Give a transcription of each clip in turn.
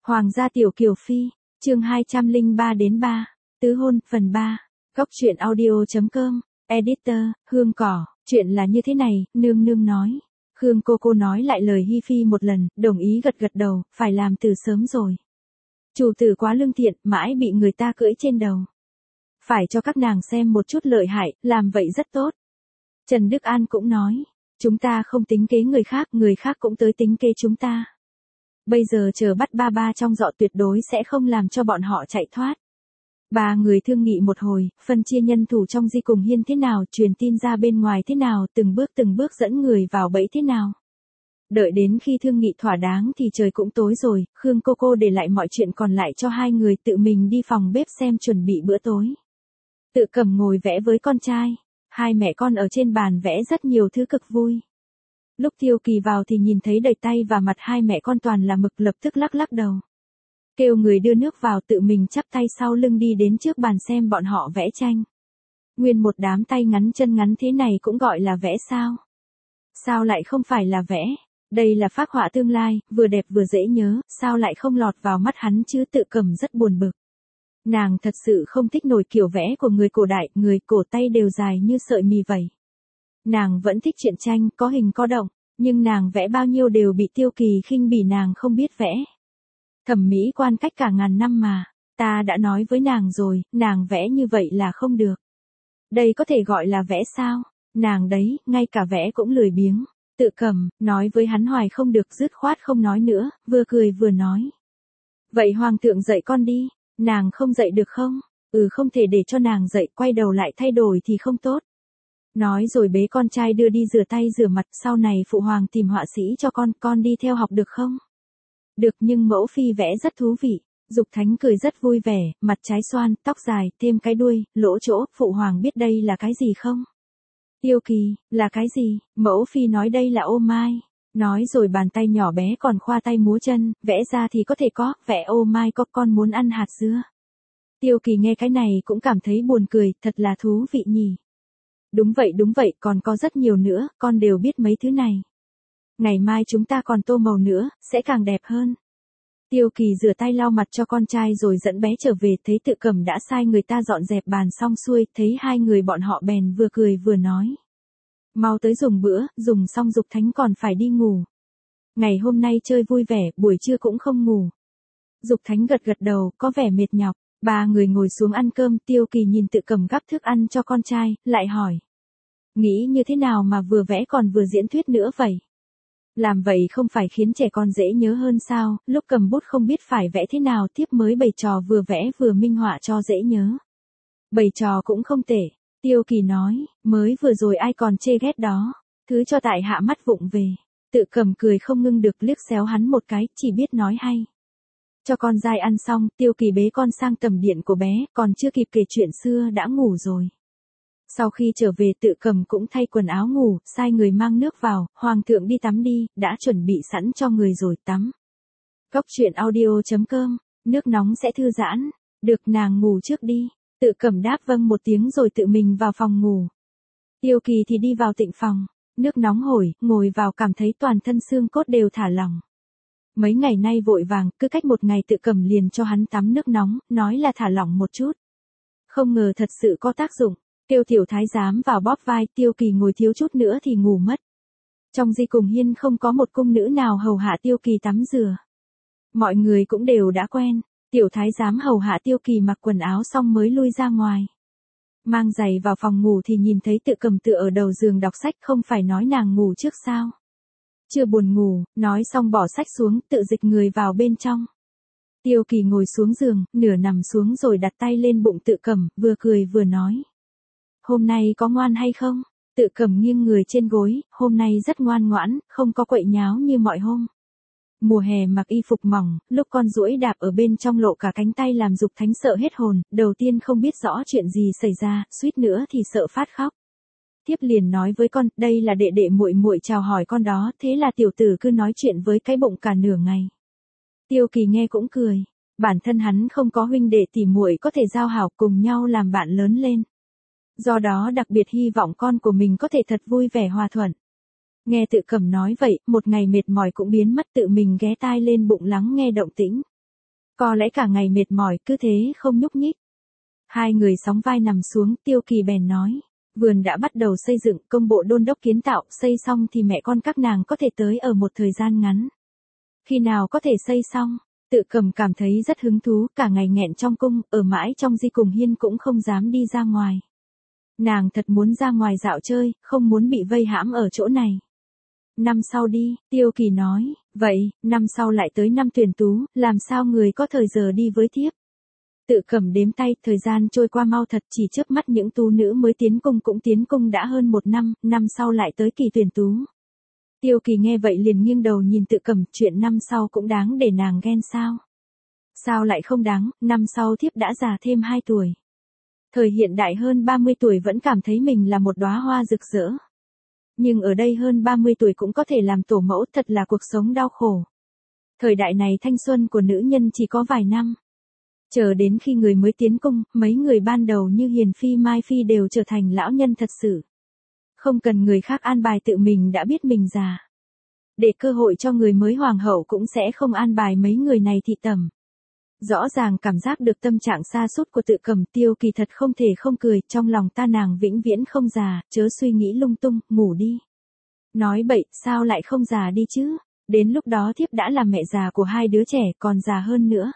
Hoàng gia tiểu kiều phi, chương 203-3, tứ hôn, phần 3, góc truyện audio.com, editor, Hương Cỏ, chuyện là như thế này, nương nương nói. Khương cô nói lại lời Hi Phi một lần, đồng ý gật gật đầu, phải làm từ sớm rồi. Chủ tử quá lương thiện, mãi bị người ta cưỡi trên đầu. Phải cho các nàng xem một chút lợi hại, làm vậy rất tốt. Trần Đức An cũng nói, chúng ta không tính kế người khác cũng tới tính kế chúng ta. Bây giờ chờ bắt ba trong dọ tuyệt đối sẽ không làm cho bọn họ chạy thoát. Ba người thương nghị một hồi, phân chia nhân thủ trong Di cùng Hiên thế nào, truyền tin ra bên ngoài thế nào, từng bước dẫn người vào bẫy thế nào. Đợi đến khi thương nghị thỏa đáng thì trời cũng tối rồi, Khương cô để lại mọi chuyện còn lại cho hai người tự mình đi phòng bếp xem chuẩn bị bữa tối. Tự Cầm ngồi vẽ với con trai, hai mẹ con ở trên bàn vẽ rất nhiều thứ cực vui. Lúc Tiêu Kỳ vào thì nhìn thấy đầy tay và mặt hai mẹ con toàn là mực, lập tức lắc đầu. Kêu người đưa nước vào, tự mình chắp tay sau lưng đi đến trước bàn xem bọn họ vẽ tranh. Nguyên một đám tay ngắn chân ngắn thế này cũng gọi là vẽ sao? Sao lại không phải là vẽ? Đây là phác họa tương lai, vừa đẹp vừa dễ nhớ, sao lại không lọt vào mắt hắn chứ? Tự Cầm rất buồn bực. Nàng thật sự không thích nổi kiểu vẽ của người cổ đại, người cổ tay đều dài như sợi mì vậy. Nàng vẫn thích truyện tranh, có hình có động, nhưng nàng vẽ bao nhiêu đều bị Tiêu Kỳ khinh bỉ nàng không biết vẽ. Thẩm mỹ quan cách cả ngàn năm mà, ta đã nói với nàng rồi, nàng vẽ như vậy là không được. Đây có thể gọi là vẽ sao? Nàng đấy, ngay cả vẽ cũng lười biếng. Tự Cầm, nói với hắn hoài không được, dứt khoát không nói nữa, vừa cười vừa nói. Vậy hoàng thượng dạy con đi, nàng không dạy được không? Không thể để cho nàng dạy, quay đầu lại thay đổi thì không tốt. Nói rồi bế con trai đưa đi rửa tay rửa mặt, sau này phụ hoàng tìm họa sĩ cho con đi theo học được không? Được, nhưng mẫu phi vẽ rất thú vị. Dục Thánh cười rất vui vẻ, mặt trái xoan, tóc dài, thêm cái đuôi, lỗ chỗ, phụ hoàng biết đây là cái gì không? Tiêu Kỳ, là cái gì? Mẫu phi nói đây là ô mai. Nói rồi bàn tay nhỏ bé còn khoa tay múa chân, vẽ ra thì có thể có, vẽ ô mai có, con muốn ăn hạt dưa. Tiêu Kỳ nghe cái này cũng cảm thấy buồn cười, thật là thú vị nhỉ. Đúng vậy, còn có rất nhiều nữa, con đều biết mấy thứ này. Ngày mai chúng ta còn tô màu nữa, sẽ càng đẹp hơn. Tiêu Kỳ rửa tay lau mặt cho con trai rồi dẫn bé trở về, thấy Tự Cầm đã sai người ta dọn dẹp bàn xong xuôi, thấy hai người bọn họ bèn vừa cười vừa nói. Mau tới dùng bữa, dùng xong Dục Thánh còn phải đi ngủ. Ngày hôm nay chơi vui vẻ, buổi trưa cũng không ngủ. Dục Thánh gật đầu, có vẻ mệt nhọc. Ba người ngồi xuống ăn cơm, Tiêu Kỳ nhìn Tự Cầm gắp thức ăn cho con trai, lại hỏi. Nghĩ như thế nào mà vừa vẽ còn vừa diễn thuyết nữa vậy? Làm vậy không phải khiến trẻ con dễ nhớ hơn sao? Lúc cầm bút không biết phải vẽ thế nào, tiếp mới bày trò vừa vẽ vừa minh họa cho dễ nhớ. Bày trò cũng không tệ. Tiêu Kỳ nói, mới vừa rồi ai còn chê ghét đó. Thứ cho tại hạ mắt vụng về. Tự Cầm cười không ngưng được, liếc xéo hắn một cái, chỉ biết nói hay. Cho con dai ăn xong, Tiêu Kỳ bế con sang tầm điện của bé, còn chưa kịp kể chuyện xưa đã ngủ rồi. Sau khi trở về Tự Cầm cũng thay quần áo ngủ, sai người mang nước vào, hoàng thượng đi tắm đi, đã chuẩn bị sẵn cho người rồi tắm. Góc truyện audio.com, nước nóng sẽ thư giãn, được, nàng ngủ trước đi. Tự Cầm đáp vâng một tiếng rồi tự mình vào phòng ngủ. Tiêu Kỳ thì đi vào tịnh phòng, nước nóng hổi, ngồi vào cảm thấy toàn thân xương cốt đều thả lỏng. Mấy ngày nay vội vàng, cứ cách một ngày Tự Cầm liền cho hắn tắm nước nóng, nói là thả lỏng một chút. Không ngờ thật sự có tác dụng. Kêu tiểu thái giám vào bóp vai, Tiêu Kỳ ngồi thiếu chút nữa thì ngủ mất. Trong Di cùng Hiên không có một cung nữ nào hầu hạ Tiêu Kỳ tắm rửa. Mọi người cũng đều đã quen, tiểu thái giám hầu hạ Tiêu Kỳ mặc quần áo xong mới lui ra ngoài. Mang giày vào phòng ngủ thì nhìn thấy Tự Cầm tựa ở đầu giường đọc sách, không phải nói nàng ngủ trước sao? Chưa buồn ngủ, nói xong bỏ sách xuống, tự dịch người vào bên trong. Tiêu Kỳ ngồi xuống giường, nửa nằm xuống rồi đặt tay lên bụng Tự Cầm, vừa cười vừa nói. Hôm nay có ngoan hay không? Tự Cầm nghiêng người trên gối, hôm nay rất ngoan ngoãn, không có quậy nháo như mọi hôm. Mùa hè mặc y phục mỏng, lúc con duỗi đạp ở bên trong lộ cả cánh tay làm Dục Thánh sợ hết hồn, đầu tiên không biết rõ chuyện gì xảy ra, suýt nữa thì sợ phát khóc. Tiếp liền nói với con, đây là đệ đệ muội muội chào hỏi con đó, thế là tiểu tử cứ nói chuyện với cái bụng cả nửa ngày. Tiêu Kỳ nghe cũng cười, bản thân hắn không có huynh đệ tỉ muội có thể giao hảo cùng nhau làm bạn lớn lên. Do đó đặc biệt hy vọng con của mình có thể thật vui vẻ hòa thuận. Nghe Tự Cầm nói vậy, một ngày mệt mỏi cũng biến mất, tự mình ghé tai lên bụng lắng nghe động tĩnh. Có lẽ cả ngày mệt mỏi cứ thế không nhúc nhích. Hai người sóng vai nằm xuống, Tiêu Kỳ bèn nói. Vườn đã bắt đầu xây dựng, công bộ đôn đốc kiến tạo, xây xong thì mẹ con các nàng có thể tới ở một thời gian ngắn. Khi nào có thể xây xong? Tự Cầm cảm thấy rất hứng thú, cả ngày nghẹn trong cung, ở mãi trong Di Cùng Hiên cũng không dám đi ra ngoài. Nàng thật muốn ra ngoài dạo chơi, không muốn bị vây hãm ở chỗ này. Năm sau đi, Tiêu Kỳ nói, vậy, năm sau lại tới năm tuyển tú, làm sao người có thời giờ đi với thiếp. Tự Cầm đếm tay, thời gian trôi qua mau thật, chỉ chớp mắt những tú nữ mới tiến cung cũng tiến cung đã hơn một năm, năm sau lại tới kỳ tuyển tú. Tiêu Kỳ nghe vậy liền nghiêng đầu nhìn Tự Cầm, chuyện năm sau cũng đáng để nàng ghen sao? Sao lại không đáng, năm sau thiếp đã già thêm 2 tuổi. Thời hiện đại hơn 30 tuổi vẫn cảm thấy mình là một đóa hoa rực rỡ. Nhưng ở đây hơn 30 tuổi cũng có thể làm tổ mẫu, thật là cuộc sống đau khổ. Thời đại này thanh xuân của nữ nhân chỉ có vài năm. Chờ đến khi người mới tiến cung, mấy người ban đầu như Hiền Phi Mai Phi đều trở thành lão nhân thật sự. Không cần người khác an bài, tự mình đã biết mình già. Để cơ hội cho người mới hoàng hậu cũng sẽ không an bài mấy người này thị tẩm. Rõ ràng cảm giác được tâm trạng sa sút của Tự Cầm, Tiêu Kỳ thật không thể không cười, trong lòng ta nàng vĩnh viễn không già, chớ suy nghĩ lung tung, ngủ đi. Nói bậy, sao lại không già đi chứ, đến lúc đó thiếp đã là mẹ già của 2 đứa trẻ, còn già hơn nữa.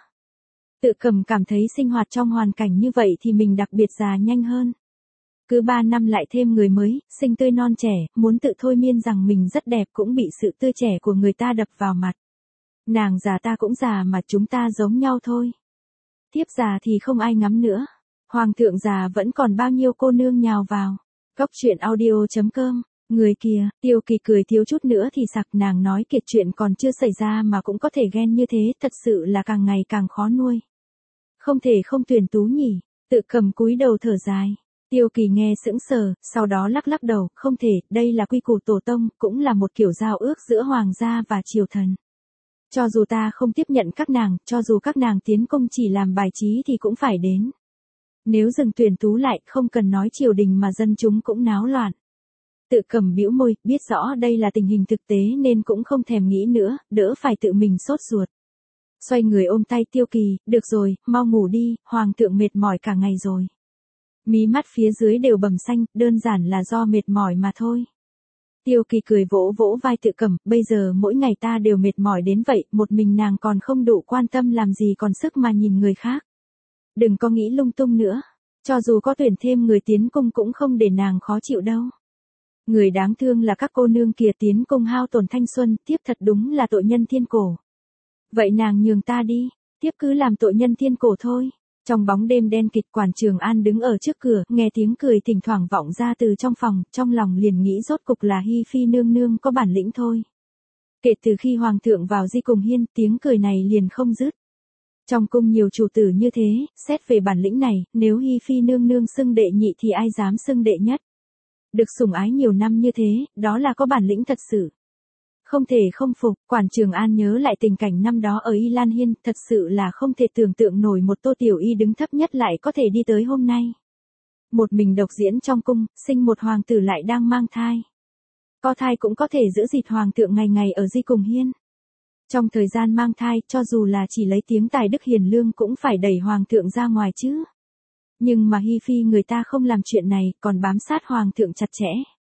Tự Cầm cảm thấy sinh hoạt trong hoàn cảnh như vậy thì mình đặc biệt già nhanh hơn. Cứ 3 năm lại thêm người mới, xinh tươi non trẻ, muốn tự thôi miên rằng mình rất đẹp cũng bị sự tươi trẻ của người ta đập vào mặt. Nàng già ta cũng già mà, chúng ta giống nhau thôi. Thiếp già thì không ai ngắm nữa. Hoàng thượng già vẫn còn bao nhiêu cô nương nhào vào. Góc truyện audio.com. Người kia, Tiêu Kỳ cười thiếu chút nữa thì sặc, nàng nói kiệt chuyện còn chưa xảy ra mà cũng có thể ghen như thế, thật sự là càng ngày càng khó nuôi. Không thể không tuyển tú nhỉ. Tự Cầm cúi đầu thở dài. Tiêu Kỳ nghe sững sờ, sau đó lắc lắc đầu, không thể, đây là quy củ tổ tông, cũng là một kiểu giao ước giữa hoàng gia và triều thần. Cho dù ta không tiếp nhận các nàng, cho dù các nàng tiến công chỉ làm bài trí thì cũng phải đến. Nếu dừng tuyển tú lại, không cần nói triều đình mà dân chúng cũng náo loạn. Tự Cầm bĩu môi, biết rõ đây là tình hình thực tế nên cũng không thèm nghĩ nữa, đỡ phải tự mình sốt ruột. Xoay người ôm tay Tiêu Kỳ, được rồi, mau ngủ đi, hoàng thượng mệt mỏi cả ngày rồi. Mí mắt phía dưới đều bầm xanh, đơn giản là do mệt mỏi mà thôi. Tiêu Kỳ cười vỗ vỗ vai Tự Cầm, bây giờ mỗi ngày ta đều mệt mỏi đến vậy, một mình nàng còn không đủ quan tâm làm gì còn sức mà nhìn người khác. Đừng có nghĩ lung tung nữa, cho dù có tuyển thêm người tiến cung cũng không để nàng khó chịu đâu. Người đáng thương là các cô nương kia tiến cung hao tổn thanh xuân, tiếp thật đúng là tội nhân thiên cổ. Vậy nàng nhường ta đi, tiếp cứ làm tội nhân thiên cổ thôi. Trong bóng đêm đen kịt, Quản Trường An đứng ở trước cửa, nghe tiếng cười thỉnh thoảng vọng ra từ trong phòng, trong lòng liền nghĩ rốt cục là Hi Phi nương nương có bản lĩnh thôi. Kể từ khi hoàng thượng vào Di Cùng Hiên, tiếng cười này liền không dứt. Trong cung nhiều chủ tử như thế, xét về bản lĩnh này, nếu Hi Phi nương nương xưng đệ nhị thì ai dám xưng đệ nhất. Được sủng ái nhiều năm như thế, đó là có bản lĩnh thật sự. Không thể không phục, Quản Trường An nhớ lại tình cảnh năm đó ở Y Lan Hiên, thật sự là không thể tưởng tượng nổi một Tô Tiểu Y đứng thấp nhất lại có thể đi tới hôm nay. Một mình độc diễn trong cung, sinh một hoàng tử lại đang mang thai. Có thai cũng có thể giữ gìn hoàng thượng ngày ngày ở Di Cùng Hiên. Trong thời gian mang thai, cho dù là chỉ lấy tiếng tài đức hiền lương cũng phải đẩy hoàng thượng ra ngoài chứ. Nhưng mà Hi Phi người ta không làm chuyện này, còn bám sát hoàng thượng chặt chẽ.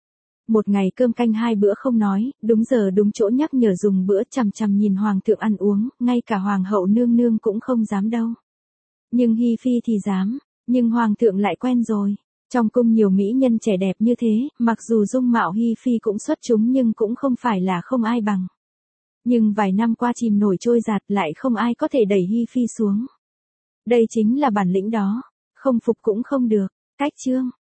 Một ngày cơm canh 2 bữa không nói, đúng giờ đúng chỗ nhắc nhở dùng bữa, chằm chằm nhìn hoàng thượng ăn uống, ngay cả hoàng hậu nương nương cũng không dám đâu. Nhưng Hi Phi thì dám, nhưng hoàng thượng lại quen rồi. Trong cung nhiều mỹ nhân trẻ đẹp như thế, mặc dù dung mạo Hi Phi cũng xuất chúng nhưng cũng không phải là không ai bằng. Nhưng vài năm qua chìm nổi trôi giạt lại không ai có thể đẩy Hi Phi xuống. Đây chính là bản lĩnh đó, không phục cũng không được. Cách chương